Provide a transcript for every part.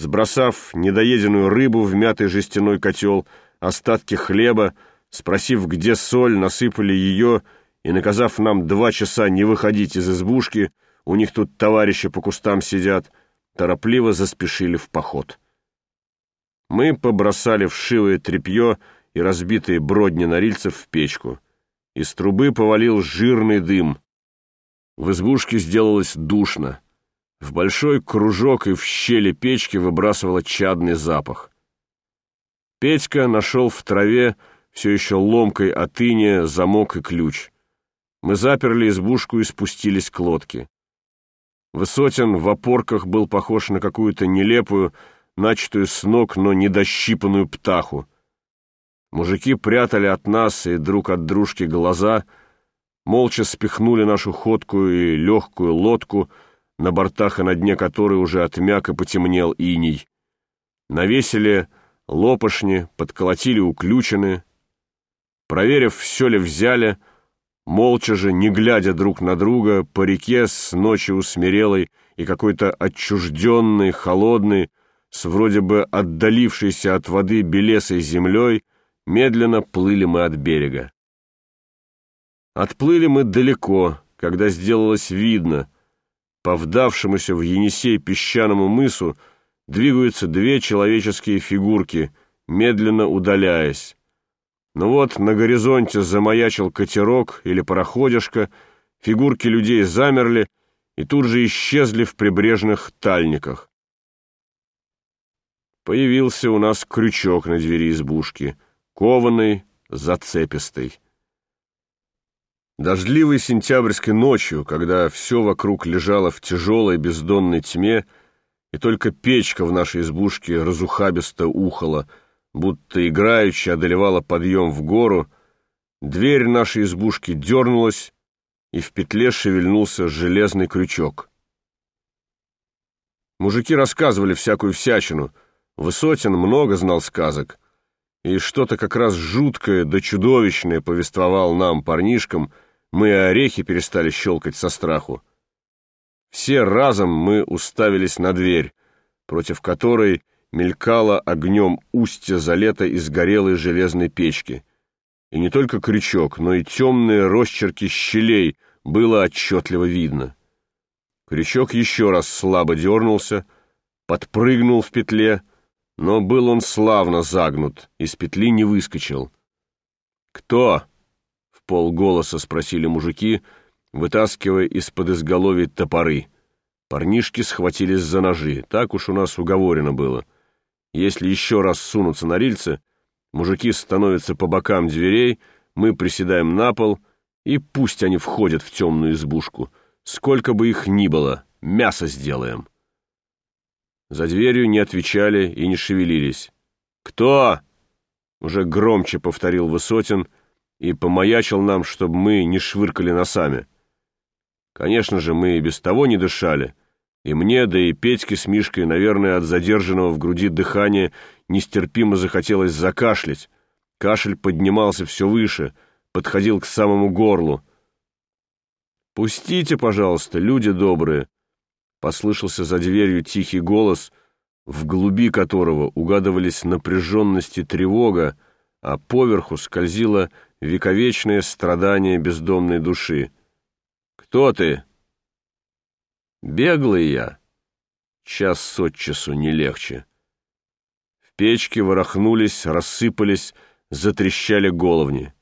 сбросав недоеденную рыбу в мятый жестяной котел, остатки хлеба, спросив, где соль, насыпали ее и, наказав нам 2 часа не выходить из избушки, у них тут товарищи по кустам сидят, торопливо заспешили в поход. Мы побросали вшивое тряпье и разбитые бродни норильцев в печку. Из трубы повалил жирный дым. В избушке сделалось душно. В большой кружок и в щели печки выбрасывало чадный запах. Петька нашел в траве все еще ломкой от иния замок и ключ. Мы заперли избушку и спустились к лодке. Высотин в опорках был похож на какую-то нелепую, начатую с ног, но недощипанную птаху. Мужики прятали от нас и друг от дружки глаза, молча спихнули нашу ходкую и легкую лодку, на бортах и на дне которой уже отмяк и потемнел иней. Навесили лопашни, подколотили уключины. Проверив, все ли взяли, молча же, не глядя друг на друга, по реке с ночи усмирелой и какой-то отчужденной, холодной, с вроде бы отдалившейся от воды белесой землей, медленно плыли мы от берега. Отплыли мы далеко, когда сделалось видно, по вдавшемуся в Енисей песчаному мысу двигаются 2 человеческие фигурки, медленно удаляясь. Но вот на горизонте замаячил катерок или пароходишка, фигурки людей замерли и тут же исчезли в прибрежных тальниках. Появился у нас крючок на двери избушки, кованый, зацепистый. Дождливой сентябрьской ночью, когда все вокруг лежало в тяжелой бездонной тьме, и только печка в нашей избушке разухабисто ухала, будто играючи одолевала подъем в гору, дверь нашей избушки дернулась, и в петле шевельнулся железный крючок. Мужики рассказывали всякую всячину. Высотин много знал сказок, и что-то как раз жуткое да чудовищное повествовал нам, парнишкам, мы и орехи перестали щелкать со страху. Все разом мы уставились на дверь, против которой мелькало огнем устье залета из горелой железной печки. И не только крючок, но и темные росчерки щелей было отчетливо видно. Крючок еще раз слабо дернулся, подпрыгнул в петле, но был он славно загнут, из петли не выскочил. «Кто?» — в полголоса спросили мужики, вытаскивая из-под изголовья топоры. Парнишки схватились за ножи, так уж у нас уговорено было. Если еще раз сунутся норильцы, мужики становятся по бокам дверей, мы приседаем на пол, и пусть они входят в темную избушку. Сколько бы их ни было, мясо сделаем. За дверью не отвечали и не шевелились. «Кто?» — уже громче повторил Высотин и помаячил нам, чтобы мы не швыркали носами. Конечно же, мы и без того не дышали, и мне, да и Петьке с Мишкой, наверное, от задержанного в груди дыхания нестерпимо захотелось закашлять. Кашель поднимался все выше, подходил к самому горлу. «Пустите, пожалуйста, люди добрые!» Послышался за дверью тихий голос, в глуби которого угадывались напряженность и тревога, а поверху скользило вековечное страдание бездомной души. «Кто ты?» «Беглый я. Час от часу не легче». В печке ворохнулись, рассыпались, затрещали головни.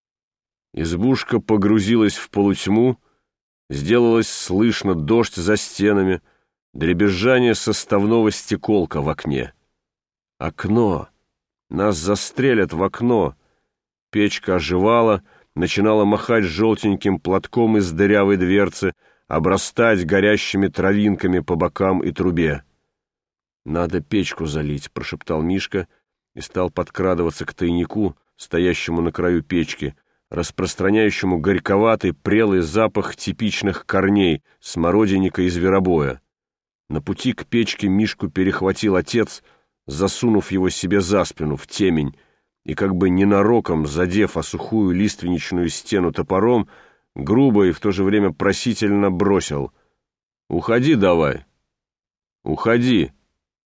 Избушка погрузилась в полутьму, сделалось слышно дождь за стенами, дребезжание составного стеколка в окне. Окно! Нас застрелят в окно! Печка оживала, начинала махать желтеньким платком из дырявой дверцы, обрастать горящими травинками по бокам и трубе. «Надо печку залить», — прошептал Мишка и стал подкрадываться к тайнику, стоящему на краю печки, распространяющему горьковатый прелый запах типичных корней, смородинника и зверобоя. На пути к печке Мишку перехватил отец, засунув его себе за спину в темень, и как бы ненароком, задев о сухую лиственничную стену топором, грубо и в то же время просительно бросил: «Уходи давай! Уходи!»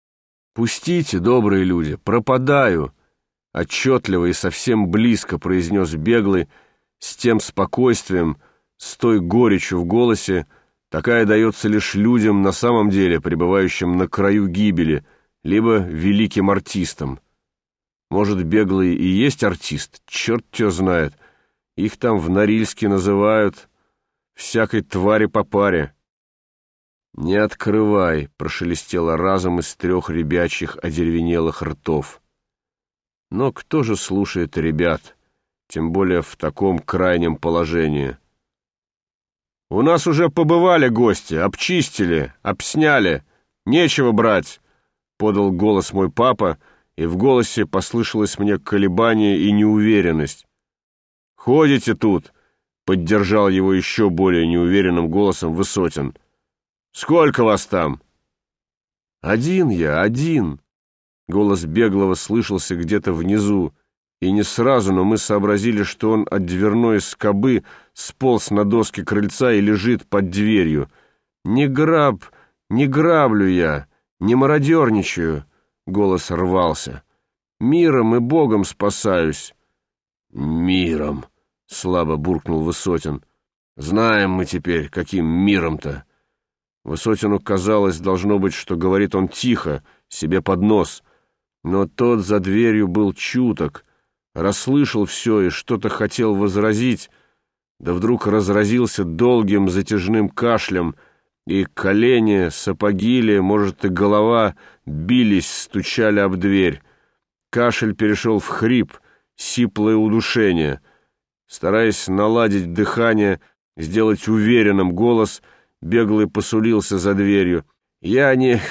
«Пустите, добрые люди, пропадаю!» Отчетливо и совсем близко произнес Беглый, с тем спокойствием, с той горечью в голосе, такая дается лишь людям на самом деле, пребывающим на краю гибели, либо великим артистам. Может, Беглый и есть артист, черт его знает. Их там в Норильске называют всякой твари по паре. «Не открывай», — прошелестело разом из 3 ребячьих одеревенелых ртов. Но кто же слушает ребят, тем более в таком крайнем положении? «У нас уже побывали гости, обчистили, обсняли, нечего брать», — подал голос мой папа, и в голосе послышалось мне колебание и неуверенность. «Ходите тут», — поддержал его еще более неуверенным голосом Высотин. «Сколько вас там?» «Один я, один». Голос Беглого слышался где-то внизу, и не сразу, но мы сообразили, что он от дверной скобы сполз на доски крыльца и лежит под дверью. Не граблю я, не мародерничаю», — голос рвался. «Миром и Богом спасаюсь». «Миром», — слабо буркнул Высотин. «Знаем мы теперь, каким миром-то». Высотину казалось, должно быть, что говорит он тихо, себе под нос, но тот за дверью был чуток, расслышал все и что-то хотел возразить, да вдруг разразился долгим затяжным кашлем, и колени, сапоги ли, может, и голова бились, стучали об дверь. Кашель перешел в хрип, сиплое удушение. Стараясь наладить дыхание, сделать уверенным голос, Беглый посулился за дверью. «Я не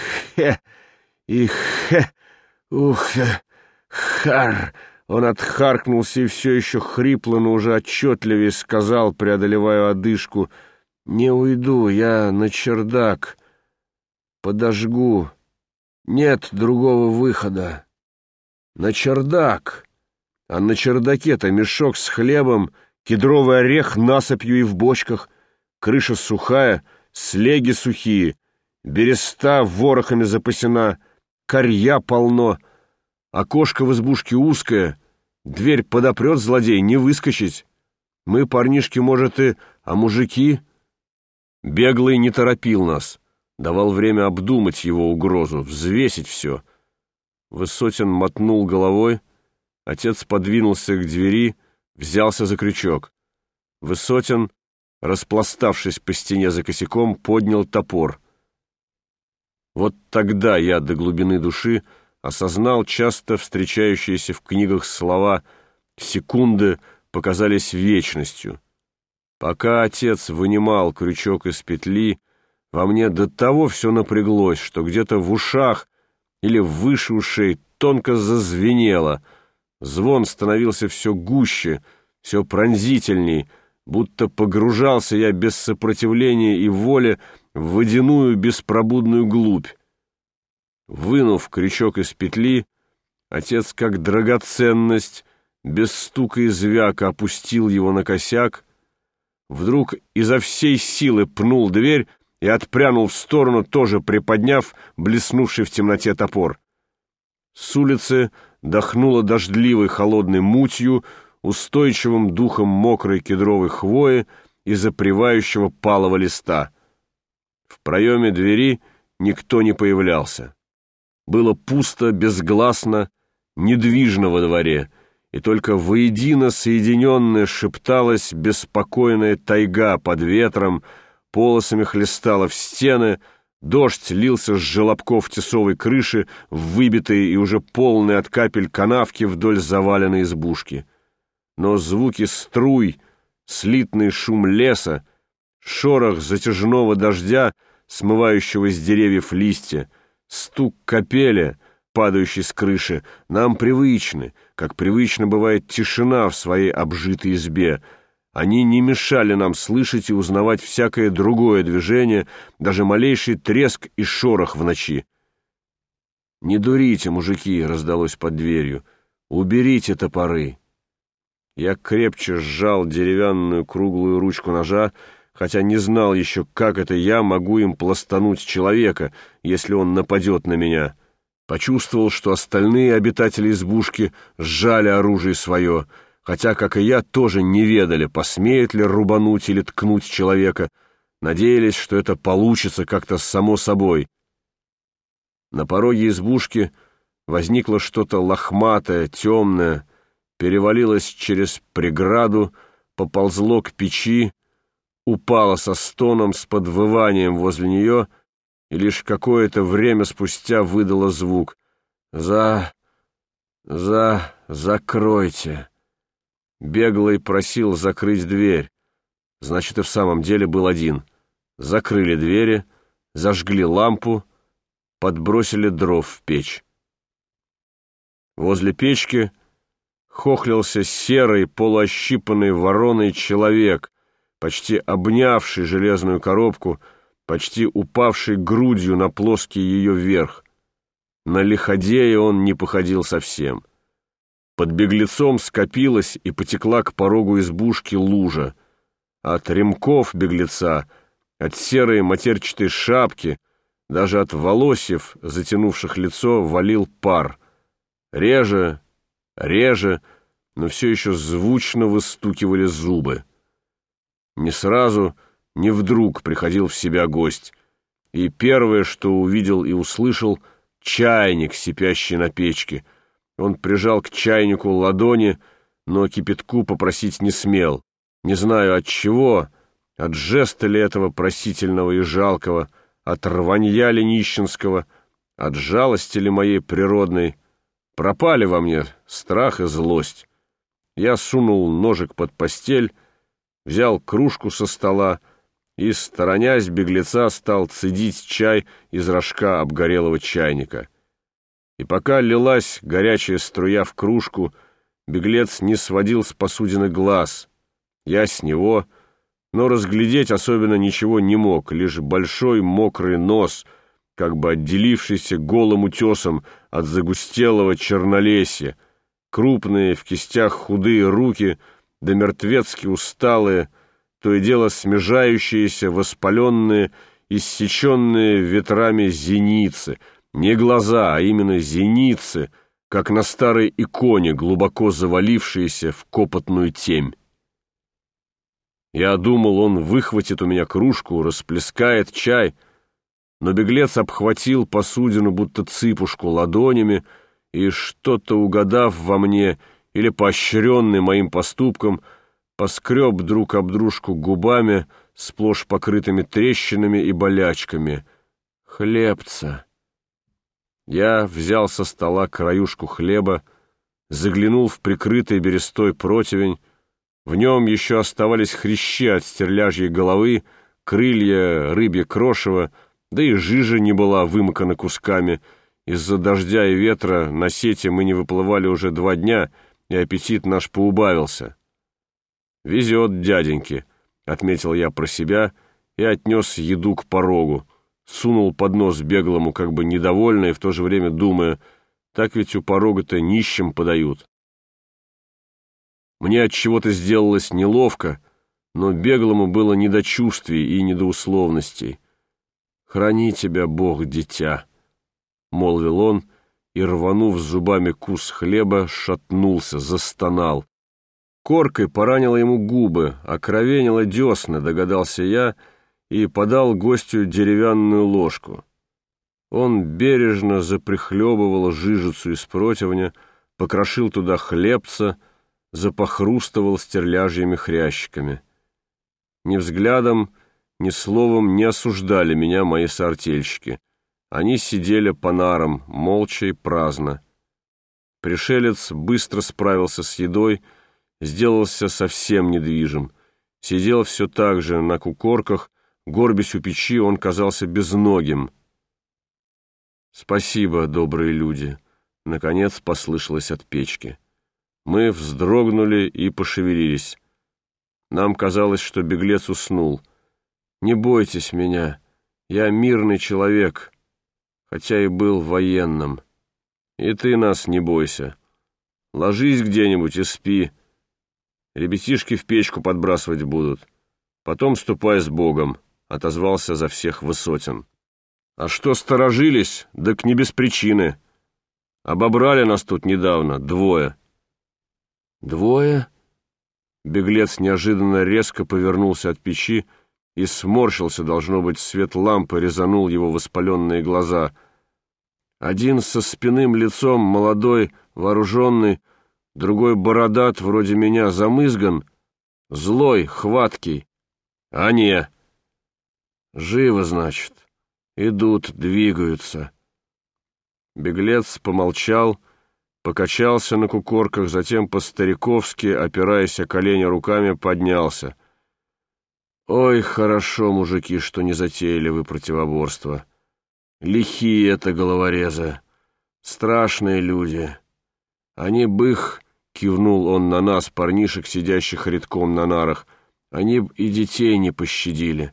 хар!» Он отхаркнулся и все еще хрипло, но уже отчетливее сказал, преодолевая одышку: «Не уйду, я на чердак. Подожгу. Нет другого выхода. На чердак. А на чердаке-то мешок с хлебом, кедровый орех насыпью и в бочках, крыша сухая, слеги сухие, береста ворохами запасена, корья полно, окошко в избушке узкое, дверь подопрет злодей, не выскочить. Мы, парнишки, может, а мужики...» Беглый не торопил нас, давал время обдумать его угрозу, взвесить все. Высотин мотнул головой, отец подвинулся к двери, взялся за крючок. Высотин, распластавшись по стене за косяком, поднял топор. Вот тогда я до глубины души осознал часто встречающиеся в книгах слова «секунды» показались вечностью. Пока отец вынимал крючок из петли, во мне до того все напряглось, что где-то в ушах или выше ушей тонко зазвенело. Звон становился все гуще, все пронзительней, будто погружался я без сопротивления и воли в водяную беспробудную глубь. Вынув крючок из петли, отец, как драгоценность, без стука и звяка опустил его на косяк, вдруг изо всей силы пнул дверь и отпрянул в сторону, тоже приподняв блеснувший в темноте топор. С улицы дохнуло дождливой холодной мутью, устойчивым духом мокрой кедровой хвои и запревающего палого листа. В проеме двери никто не появлялся. Было пусто, безгласно, недвижно во дворе, и только воедино соединенная шепталась беспокойная тайга под ветром, полосами хлестала в стены, дождь лился с желобков тесовой крыши в выбитые и уже полные от капель канавки вдоль заваленной избушки. Но звуки струй, слитный шум леса, шорох затяжного дождя, смывающего с деревьев листья, стук капели, падающей с крыши, нам привычны, как привычно бывает тишина в своей обжитой избе. Они не мешали нам слышать и узнавать всякое другое движение, даже малейший треск и шорох в ночи. «Не дурите, мужики!» — раздалось под дверью. «Уберите топоры!» Я крепче сжал деревянную круглую ручку ножа, хотя не знал еще, как это я могу им пластануть человека, если он нападет на меня. Почувствовал, что остальные обитатели избушки сжали оружие свое, хотя, как и я, тоже не ведали, посмеет ли рубануть или ткнуть человека, надеялись, что это получится как-то само собой. На пороге избушки возникло что-то лохматое, темное, перевалилось через преграду, поползло к печи, упало со стоном, с подвыванием возле нее и лишь какое-то время спустя выдало звук. Закройте. Беглый просил закрыть дверь. Значит, и в самом деле был один. Закрыли двери, зажгли лампу, подбросили дров в печь. Возле печки хохлился серый, полуощипанный вороной человек, почти обнявший железную коробку, почти упавший грудью на плоский ее верх. На лиходея он не походил совсем. Под беглецом скопилась и потекла к порогу избушки лужа. От ремков беглеца, от серой матерчатой шапки, даже от волосьев, затянувших лицо, валил пар. Реже, но все еще звучно выстукивали зубы. Не сразу, не вдруг приходил в себя гость, и первое, что увидел и услышал, — чайник, сипящий на печке. Он прижал к чайнику ладони, но кипятку попросить не смел. Не знаю от чего, от жеста ли этого просительного и жалкого, от рванья ли нищенского, от жалости ли моей природной. Пропали во мне страх и злость. Я сунул ножик под постель, взял кружку со стола и, сторонясь беглеца, стал цедить чай из рожка обгорелого чайника. И пока лилась горячая струя в кружку, беглец не сводил с посудины глаз. Я с него, но разглядеть особенно ничего не мог, лишь большой мокрый нос, как бы отделившийся голым утесом от загустелого чернолесья, крупные в кистях худые руки, да мертвецки усталые, то и дело смежающиеся, воспаленные, иссеченные ветрами зеницы, не глаза, а именно зеницы, как на старой иконе, глубоко завалившиеся в копотную темь. Я думал, он выхватит у меня кружку, расплескает чай, но беглец обхватил посудину, будто цыпушку, ладонями, и, что-то угадав во мне или поощренный моим поступком, поскреб друг об дружку губами, сплошь покрытыми трещинами и болячками. Хлебца. Я взял со стола краюшку хлеба, заглянул в прикрытый берестой противень. В нем еще оставались хрящи от стерляжьей головы, крылья, рыбье крошево, да и жижа не была вымокана кусками. Из-за дождя и ветра на сети мы не выплывали уже 2 дня, и аппетит наш поубавился. «Везет дяденьке», — отметил я про себя и отнес еду к порогу. Сунул под нос беглому, как бы недовольно и в то же время думая, так ведь у порога-то нищим подают. Мне от чего-то сделалось неловко, но беглому было не до чувствий и не до условностей. «Храни тебя, Бог, дитя», — молвил он, и, рванув зубами кус хлеба, шатнулся, застонал. Коркой поранила ему губы, окровенила десна, догадался я, и подал гостю деревянную ложку. Он бережно заприхлебывал жижицу из противня, покрошил туда хлебца, запохрустывал стерляжьими хрящиками. Ни взглядом, ни словом не осуждали меня мои соартельщики. Они сидели по нарам, молча и праздно. Пришелец быстро справился с едой, сделался совсем недвижим. Сидел все так же на кукорках, горбясь у печи, он казался безногим. «Спасибо, добрые люди», — наконец послышалось от печки. Мы вздрогнули и пошевелились. Нам казалось, что беглец уснул. «Не бойтесь меня, я мирный человек, хотя и был военным. И ты нас не бойся. Ложись где-нибудь и спи. Ребятишки в печку подбрасывать будут. Потом ступай с Богом», — отозвался за всех Высотин. «А что сторожились, так не без причины. Обобрали нас тут недавно, двое». «Двое?» Беглец неожиданно резко повернулся от печи и сморщился, должно быть, свет лампы резанул его воспаленные глаза. Один со спинным лицом, молодой, вооруженный, другой бородат, вроде меня, замызган, злой, хваткий. А не. Живо, значит. Идут, двигаются. Беглец помолчал, покачался на кукорках, затем по-стариковски, опираясь о колени руками, поднялся. «Ой, хорошо, мужики, что не затеяли вы противоборство. Лихие это головорезы, страшные люди. Они бы их, — кивнул он на нас, парнишек, сидящих редком на нарах, — они б и детей не пощадили».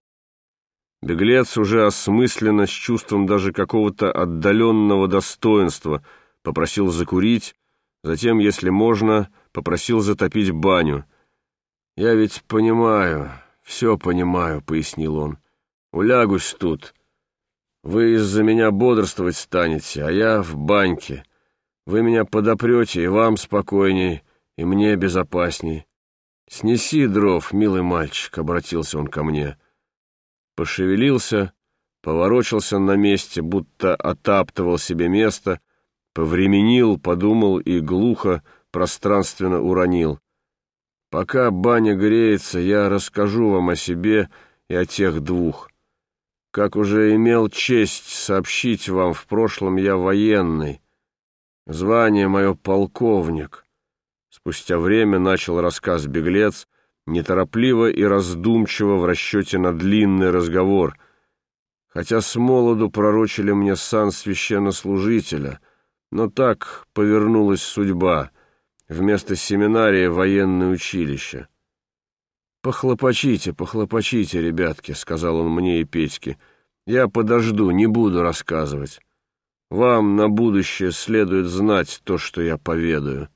Беглец уже осмысленно, с чувством даже какого-то отдаленного достоинства, попросил закурить, затем, если можно, попросил затопить баню. «Я ведь понимаю, все понимаю», — пояснил он. «Улягусь тут. Вы из-за меня бодрствовать станете, а я в баньке. Вы меня подопрете, и вам спокойней, и мне безопасней. Снеси дров, милый мальчик», — обратился он ко мне. Пошевелился, поворочился на месте, будто отаптывал себе место, повременил, подумал и глухо, пространственно уронил. «Пока баня греется, я расскажу вам о себе и о тех двух. Как уже имел честь сообщить вам, в прошлом я военный. Звание мое полковник». Спустя время начал рассказ беглец, неторопливо и раздумчиво в расчете на длинный разговор, хотя с молоду пророчили мне сан священнослужителя, но так повернулась судьба, вместо семинария военное училище. «Похлопочите, похлопочите, ребятки», — сказал он мне и Петьке. «Я подожду, не буду рассказывать. Вам на будущее следует знать то, что я поведаю».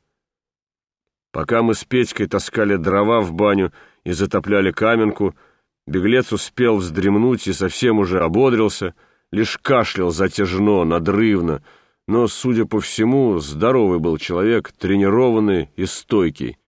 Пока мы с Петькой таскали дрова в баню и затопляли каменку, беглец успел вздремнуть и совсем уже ободрился, лишь кашлял затяжно, надрывно, но, судя по всему, здоровый был человек, тренированный и стойкий.